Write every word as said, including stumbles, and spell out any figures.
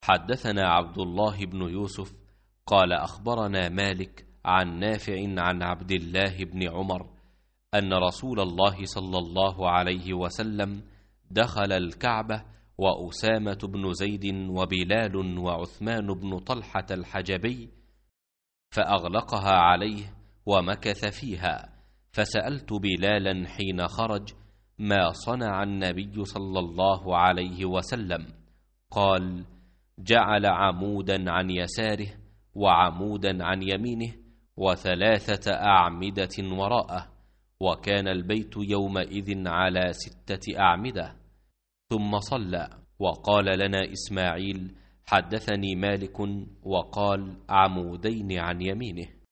حدثنا عبد الله بن يوسف قال أخبرنا مالك عن نافع عن عبد الله بن عمر أن رسول الله صلى الله عليه وسلم دخل الكعبة وأسامة بن زيد وبلال وعثمان بن طلحة الحجبي، فأغلقها عليه ومكث فيها، فسألت بلالا حين خرج ما صنع النبي صلى الله عليه وسلم؟ قال: جعل عمودا عن يساره وعمودا عن يمينه وثلاثة أعمدة وراءه، وكان البيت يومئذ على ستة أعمدة. ثم صلى. وقال لنا إسماعيل: حدثني مالك وقال: عمودين عن يمينه.